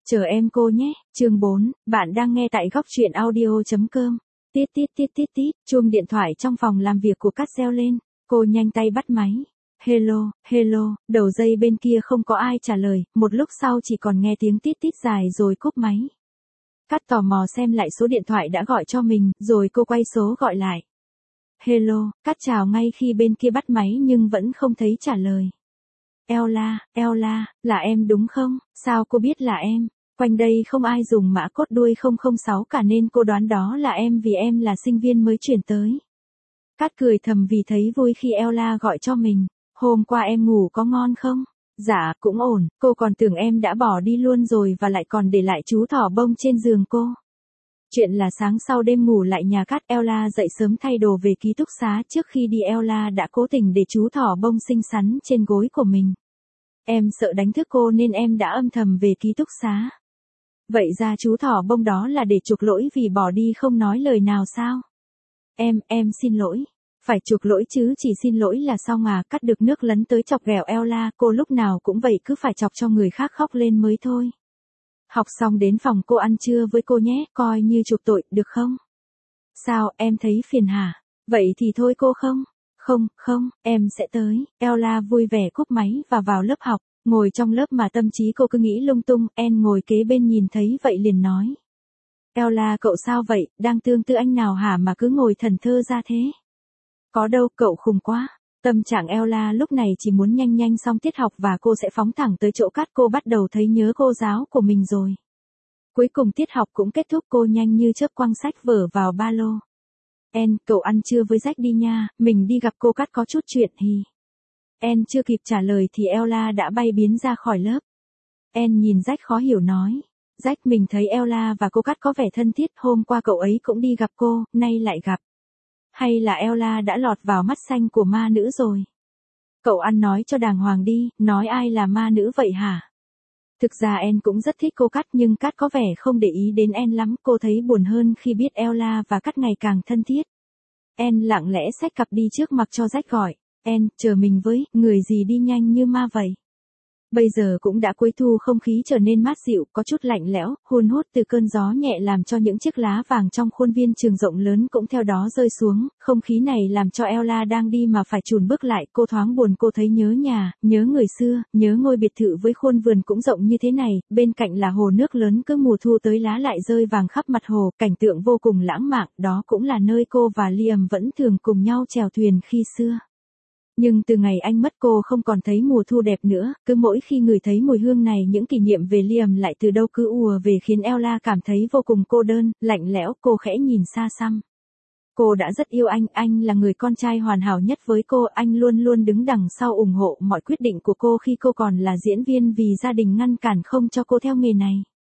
Chờ em cô nhé, chương 4, bạn đang nghe tại góc truyện audio.com. Tít tít tít tít tít, chuông điện thoại trong phòng làm việc của Cát reo lên, cô nhanh tay bắt máy. Hello, hello, đầu dây bên kia không có ai trả lời, một lúc sau chỉ còn nghe tiếng tít tít dài rồi cúp máy. Cát tò mò xem lại số điện thoại đã gọi cho mình, rồi cô quay số gọi lại. Hello, Cát chào ngay khi bên kia bắt máy nhưng vẫn không thấy trả lời. Ella, là em đúng không? Sao cô biết là em? Quanh đây không ai dùng mã cốt đuôi 006 cả nên cô đoán đó là em vì em là sinh viên mới chuyển tới. Cát cười thầm vì thấy vui khi Ella gọi cho mình. Hôm qua em ngủ có ngon không? Dạ, cũng ổn, cô còn tưởng em đã bỏ đi luôn rồi và lại còn để lại chú thỏ bông trên giường cô. Chuyện là sáng sau đêm ngủ lại nhà Cát, Ella dậy sớm thay đồ về ký túc xá. Trước khi đi Ella đã cố tình để chú thỏ bông xinh xắn trên gối của mình. Em sợ đánh thức cô nên em đã âm thầm về ký túc xá. Vậy ra chú thỏ bông đó là để chuộc lỗi vì bỏ đi không nói lời nào sao? Em xin lỗi. Phải chuộc lỗi chứ, chỉ xin lỗi là xong à? Cắt được nước lấn tới chọc ghẹo Ella, cô lúc nào cũng vậy, cứ phải chọc cho người khác khóc lên mới thôi. Học xong đến phòng cô ăn trưa với cô nhé, coi như chuộc tội, được không? Sao, em thấy phiền hả? Vậy thì thôi cô không? Không, em sẽ tới. Ella vui vẻ cúp máy và vào lớp học. Ngồi trong lớp mà tâm trí cô cứ nghĩ lung tung, En ngồi kế bên nhìn thấy vậy liền nói. Ella, cậu sao vậy, đang tương tư anh nào hả mà cứ ngồi thần thơ ra thế? Có đâu, cậu khùng quá. Tâm trạng Ella lúc này chỉ muốn nhanh xong tiết học và cô sẽ phóng thẳng tới chỗ Cát. Cô bắt đầu thấy nhớ cô giáo của mình rồi. Cuối cùng tiết học cũng kết thúc, cô nhanh như chớp quăng sách vở vào ba lô. En, cậu ăn trưa với Jack đi nha, mình đi gặp cô Cát có chút chuyện hì. En chưa kịp trả lời thì Ella đã bay biến ra khỏi lớp. En nhìn Jack khó hiểu nói. Jack, mình thấy Ella và cô Cát có vẻ thân thiết, hôm qua cậu ấy cũng đi gặp cô, nay lại gặp. Hay là Ella đã lọt vào mắt xanh của ma nữ rồi? Cậu ăn nói cho đàng hoàng đi, nói ai là ma nữ vậy hả? Thực ra En cũng rất thích cô Cát nhưng Cát có vẻ không để ý đến En lắm, cô thấy buồn hơn khi biết Ella và Cát ngày càng thân thiết. En lặng lẽ xách cặp đi trước mặc cho Jack gọi. En, chờ mình với, người gì đi nhanh như ma vậy? Bây giờ cũng đã cuối thu, không khí trở nên mát dịu, có chút lạnh lẽo, hun hút từ cơn gió nhẹ làm cho những chiếc lá vàng trong khuôn viên trường rộng lớn cũng theo đó rơi xuống. Không khí này làm cho Ella đang đi mà phải chùn bước lại, cô thoáng buồn, cô thấy nhớ nhà, nhớ người xưa, nhớ ngôi biệt thự với khuôn vườn cũng rộng như thế này, bên cạnh là hồ nước lớn, cứ mùa thu tới lá lại rơi vàng khắp mặt hồ, cảnh tượng vô cùng lãng mạn, đó cũng là nơi cô và Liam vẫn thường cùng nhau chèo thuyền khi xưa. Nhưng từ ngày anh mất cô không còn thấy mùa thu đẹp nữa, cứ mỗi khi ngửi thấy mùi hương này những kỷ niệm về Liam lại từ đâu cứ ùa về khiến Ella cảm thấy vô cùng cô đơn, lạnh lẽo. Cô khẽ nhìn xa xăm. Cô đã rất yêu anh là người con trai hoàn hảo nhất với cô, anh luôn luôn đứng đằng sau ủng hộ mọi quyết định của cô khi cô còn là diễn viên vì gia đình ngăn cản không cho cô theo nghề này.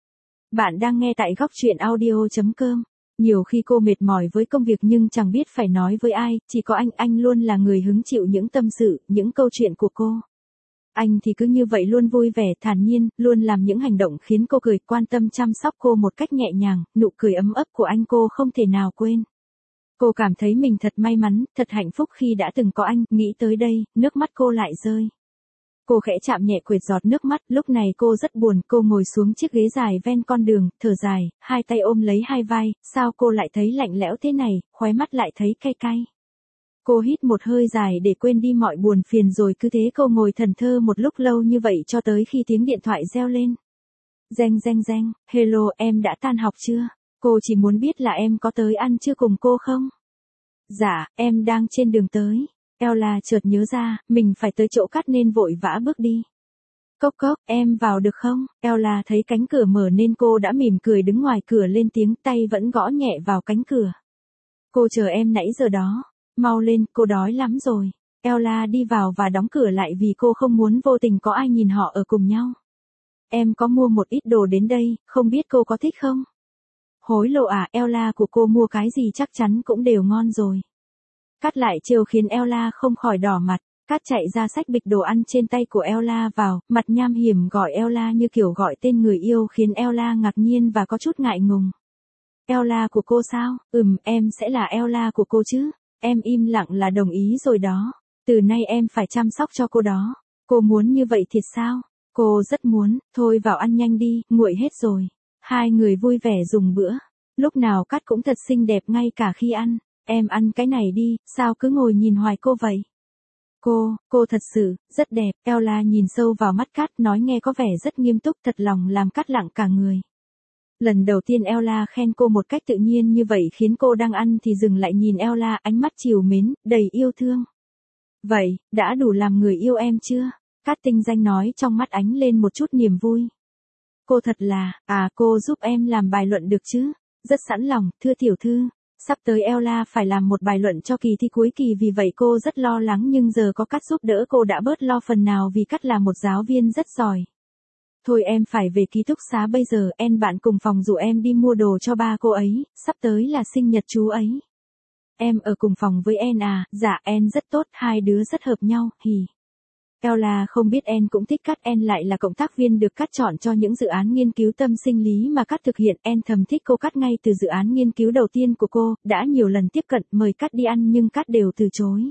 Bạn đang nghe tại góc truyện audio.com. Nhiều khi cô mệt mỏi với công việc nhưng chẳng biết phải nói với ai, chỉ có anh luôn là người hứng chịu những tâm sự, những câu chuyện của cô. Anh thì cứ như vậy luôn vui vẻ, thản nhiên, luôn làm những hành động khiến cô cười, quan tâm chăm sóc cô một cách nhẹ nhàng, nụ cười ấm ấp của anh cô không thể nào quên. Cô cảm thấy mình thật may mắn, thật hạnh phúc khi đã từng có anh, nghĩ tới đây, nước mắt cô lại rơi. Cô khẽ chạm nhẹ quệt giọt nước mắt, lúc này cô rất buồn, cô ngồi xuống chiếc ghế dài ven con đường, thở dài, hai tay ôm lấy hai vai, sao cô lại thấy lạnh lẽo thế này, khóe mắt lại thấy cay cay. Cô hít một hơi dài để quên đi mọi buồn phiền rồi cứ thế cô ngồi thẫn thờ một lúc lâu như vậy cho tới khi tiếng điện thoại reo lên. Reng, hello, em đã tan học chưa? Cô chỉ muốn biết là em có tới ăn trưa cùng cô không? Dạ, em đang trên đường tới. Ella chợt nhớ ra, mình phải tới chỗ Cát nên vội vã bước đi. Cốc, em vào được không? Ella thấy cánh cửa mở nên cô đã mỉm cười đứng ngoài cửa lên tiếng, tay vẫn gõ nhẹ vào cánh cửa. Cô chờ em nãy giờ đó. Mau lên, cô đói lắm rồi. Ella đi vào và đóng cửa lại vì cô không muốn vô tình có ai nhìn họ ở cùng nhau. Em có mua một ít đồ đến đây, không biết cô có thích không? Hối lộ à? Ella của cô mua cái gì chắc chắn cũng đều ngon rồi. Cát lại trêu khiến Ella không khỏi đỏ mặt. Cát chạy ra xách bịch đồ ăn trên tay của Ella vào, mặt nham hiểm gọi Ella như kiểu gọi tên người yêu khiến Ella ngạc nhiên và có chút ngại ngùng. Ella của cô sao? Em sẽ là Ella của cô chứ? Em im lặng là đồng ý rồi đó. Từ nay em phải chăm sóc cho cô đó. Cô muốn như vậy thiệt sao? Cô rất muốn, thôi vào ăn nhanh đi, nguội hết rồi. Hai người vui vẻ dùng bữa. Lúc nào Cát cũng thật xinh đẹp ngay cả khi ăn. Em ăn cái này đi, sao cứ ngồi nhìn hoài cô vậy? Cô thật sự, rất đẹp. Ella nhìn sâu vào mắt Cát nói nghe có vẻ rất nghiêm túc thật lòng làm Cát lặng cả người. Lần đầu tiên Ella khen cô một cách tự nhiên như vậy khiến cô đang ăn thì dừng lại nhìn Ella ánh mắt trìu mến, đầy yêu thương. Vậy, đã đủ làm người yêu em chưa? Cát tinh danh nói trong mắt ánh lên một chút niềm vui. Cô thật là, cô giúp em làm bài luận được chứ? Rất sẵn lòng, thưa tiểu thư. Sắp tới Ella phải làm một bài luận cho kỳ thi cuối kỳ vì vậy cô rất lo lắng nhưng giờ có Cát giúp đỡ cô đã bớt lo phần nào vì Cát là một giáo viên rất giỏi. Thôi em phải về ký túc xá bây giờ, em bạn cùng phòng rủ em đi mua đồ cho ba cô ấy, sắp tới là sinh nhật chú ấy. Em ở cùng phòng với En à, dạ En rất tốt, hai đứa rất hợp nhau, hì. Ella không biết En cũng thích Cát, En lại là cộng tác viên được Cát chọn cho những dự án nghiên cứu tâm sinh lý mà Cát thực hiện. En thầm thích cô Cát ngay từ dự án nghiên cứu đầu tiên của cô, đã nhiều lần tiếp cận mời Cát đi ăn nhưng Cát đều từ chối.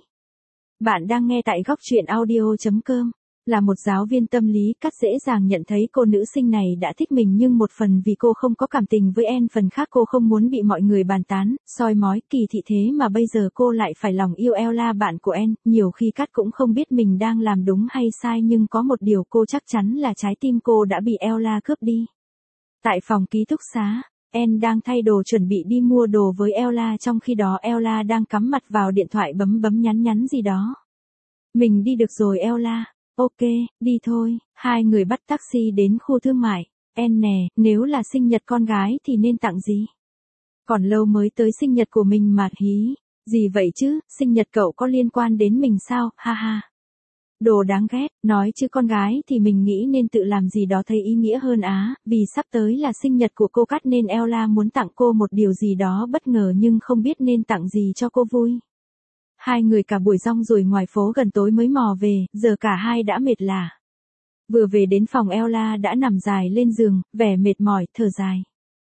Bạn đang nghe tại góc truyện audio.com. Là một giáo viên tâm lý, Cát dễ dàng nhận thấy cô nữ sinh này đã thích mình nhưng một phần vì cô không có cảm tình với En, phần khác cô không muốn bị mọi người bàn tán, soi mói, kỳ thị thế mà bây giờ cô lại phải lòng yêu Ella bạn của En. Nhiều khi Cát cũng không biết mình đang làm đúng hay sai nhưng có một điều cô chắc chắn là trái tim cô đã bị Ella cướp đi. Tại phòng ký túc xá, En đang thay đồ chuẩn bị đi mua đồ với Ella trong khi đó Ella đang cắm mặt vào điện thoại bấm bấm nhắn nhắn gì đó. Mình đi được rồi Ella. Ok, đi thôi. Hai người bắt taxi đến khu thương mại. En nè, nếu là sinh nhật con gái thì nên tặng gì? Còn lâu mới tới sinh nhật của mình mà hí. Gì vậy chứ, sinh nhật cậu có liên quan đến mình sao, ha ha. Đồ đáng ghét, nói chứ con gái thì mình nghĩ nên tự làm gì đó thấy ý nghĩa hơn á, vì sắp tới là sinh nhật của cô Cát nên Ella muốn tặng cô một điều gì đó bất ngờ nhưng không biết nên tặng gì cho cô vui. Hai người cả buổi rong ruổi ngoài phố gần tối mới mò về, giờ cả hai đã mệt lả. Vừa về đến phòng Ella đã nằm dài lên giường, vẻ mệt mỏi, thở dài.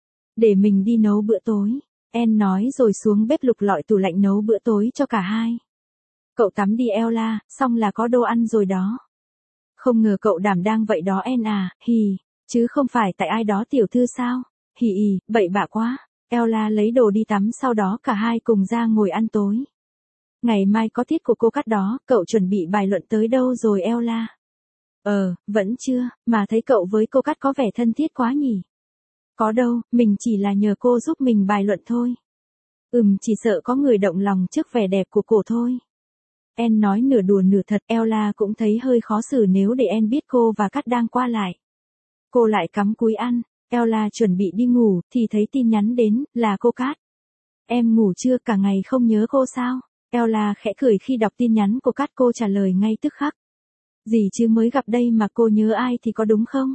Để mình đi nấu bữa tối, En nói rồi xuống bếp lục lọi tủ lạnh nấu bữa tối cho cả hai. Cậu tắm đi Ella, xong là có đồ ăn rồi đó. Không ngờ cậu đảm đang vậy đó En à, hì, chứ không phải tại ai đó tiểu thư sao? Hì ì, bậy bạ quá. Ella lấy đồ đi tắm sau đó cả hai cùng ra ngồi ăn tối. Ngày mai có tiết của cô Cát đó, cậu chuẩn bị bài luận tới đâu rồi Ella? Vẫn chưa, mà thấy cậu với cô Cát có vẻ thân thiết quá nhỉ? Có đâu, mình chỉ là nhờ cô giúp mình bài luận thôi. Chỉ sợ có người động lòng trước vẻ đẹp của cổ thôi. En nói nửa đùa nửa thật, Ella cũng thấy hơi khó xử nếu để En biết cô và Cát đang qua lại. Cô lại cắm cúi ăn, Ella chuẩn bị đi ngủ, thì thấy tin nhắn đến, là cô Cát. Em ngủ chưa, cả ngày không nhớ cô sao? Ella khẽ cười khi đọc tin nhắn của Cát, cô trả lời ngay tức khắc. Gì chứ mới gặp đây mà cô nhớ ai thì có đúng không?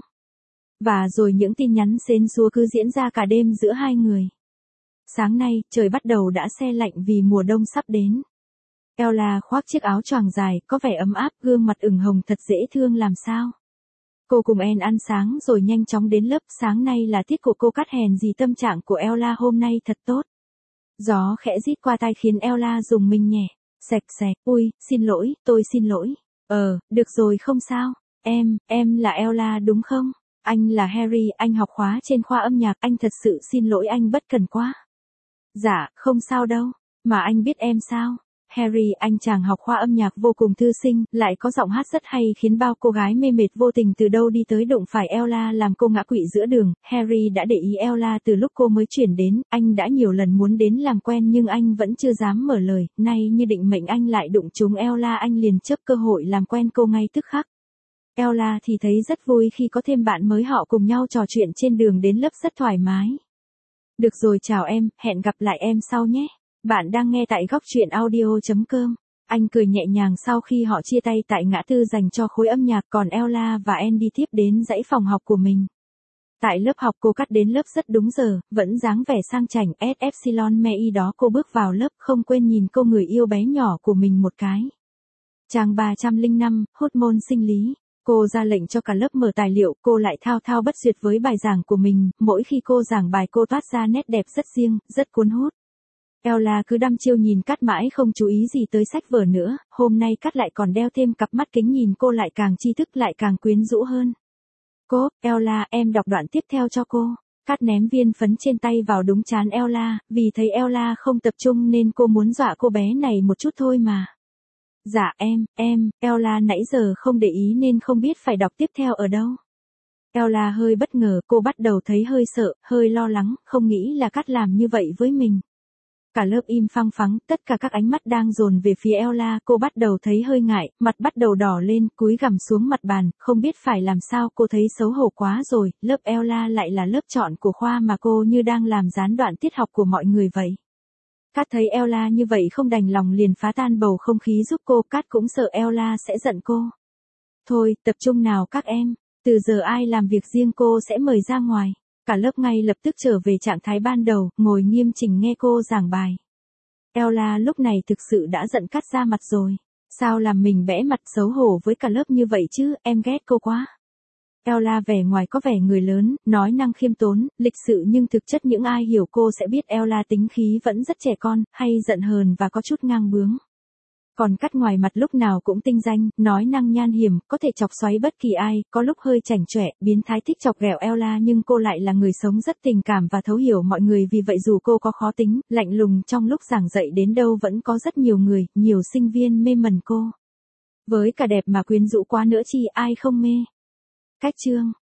Và rồi những tin nhắn xến xúa cứ diễn ra cả đêm giữa hai người. Sáng nay, trời bắt đầu đã se lạnh vì mùa đông sắp đến. Ella khoác chiếc áo choàng dài, có vẻ ấm áp, gương mặt ửng hồng thật dễ thương làm sao. Cô cùng En ăn sáng rồi nhanh chóng đến lớp, sáng nay là tiết của cô Cát, hèn gì tâm trạng của Ella hôm nay thật tốt. Gió khẽ rít qua tai khiến Ella rùng mình nhẹ. Xẹt xẹt, ui, xin lỗi, tôi xin lỗi. Được rồi không sao. Em là Ella đúng không? Anh là Harry, anh học khóa trên khoa âm nhạc, anh thật sự xin lỗi anh bất cần quá. Dạ, không sao đâu. Mà anh biết em sao? Harry, anh chàng học khoa âm nhạc vô cùng thư sinh, lại có giọng hát rất hay khiến bao cô gái mê mệt vô tình từ đâu đi tới đụng phải Ella làm cô ngã quỵ giữa đường. Harry đã để ý Ella từ lúc cô mới chuyển đến, anh đã nhiều lần muốn đến làm quen nhưng anh vẫn chưa dám mở lời, nay như định mệnh anh lại đụng trúng Ella, anh liền chớp cơ hội làm quen cô ngay tức khắc. Ella thì thấy rất vui khi có thêm bạn mới, họ cùng nhau trò chuyện trên đường đến lớp rất thoải mái. Được rồi, chào em, hẹn gặp lại em sau nhé. Bạn đang nghe tại góc truyện audio.com. Anh cười nhẹ nhàng sau khi họ chia tay tại ngã tư dành cho khối âm nhạc, còn Ella và En đi tiếp đến dãy phòng học của mình. Tại lớp học, cô Cát đến lớp rất đúng giờ, vẫn dáng vẻ sang chảnh Epsilon Mei đó. Cô bước vào lớp không quên nhìn cô người yêu bé nhỏ của mình một cái. Trang 305, hormone sinh lý. Cô ra lệnh cho cả lớp mở tài liệu, cô lại thao thao bất tuyệt với bài giảng của mình, mỗi khi cô giảng bài cô toát ra nét đẹp rất riêng, rất cuốn hút. Ella cứ đăm chiêu nhìn Cát mãi không chú ý gì tới sách vở nữa, hôm nay Cát lại còn đeo thêm cặp mắt kính nhìn cô lại càng tri thức lại càng quyến rũ hơn. Cô, Ella, em đọc đoạn tiếp theo cho cô. Cát ném viên phấn trên tay vào đúng trán Ella, vì thấy Ella không tập trung nên cô muốn dọa cô bé này một chút thôi mà. Dạ Ella nãy giờ không để ý nên không biết phải đọc tiếp theo ở đâu. Ella hơi bất ngờ, cô bắt đầu thấy hơi sợ, hơi lo lắng, không nghĩ là Cát làm như vậy với mình. Cả lớp im phăng phắng, tất cả các ánh mắt đang dồn về phía Ella, cô bắt đầu thấy hơi ngại, mặt bắt đầu đỏ lên, cúi gằm xuống mặt bàn, không biết phải làm sao, cô thấy xấu hổ quá rồi, lớp Ella lại là lớp chọn của khoa mà cô như đang làm gián đoạn tiết học của mọi người vậy. Cát thấy Ella như vậy không đành lòng liền phá tan bầu không khí giúp cô, Cát cũng sợ Ella sẽ giận cô. Thôi, tập trung nào các em, từ giờ ai làm việc riêng cô sẽ mời ra ngoài. Cả lớp ngay lập tức trở về trạng thái ban đầu, ngồi nghiêm chỉnh nghe cô giảng bài. Ella lúc này thực sự đã giận Cát ra mặt rồi. Sao làm mình bẽ mặt xấu hổ với cả lớp như vậy chứ, em ghét cô quá. Ella vẻ ngoài có vẻ người lớn, nói năng khiêm tốn, lịch sự nhưng thực chất những ai hiểu cô sẽ biết Ella tính khí vẫn rất trẻ con, hay giận hờn và có chút ngang bướng. Còn Cát ngoài mặt lúc nào cũng tinh danh, nói năng nhan hiểm, có thể chọc xoáy bất kỳ ai, có lúc hơi chảnh chọe, biến thái thích chọc ghẹo Ella nhưng cô lại là người sống rất tình cảm và thấu hiểu mọi người, vì vậy dù cô có khó tính, lạnh lùng trong lúc giảng dạy đến đâu vẫn có rất nhiều người, nhiều sinh viên mê mẩn cô. Với cả đẹp mà quyến rũ quá nữa chi ai không mê. Cách chương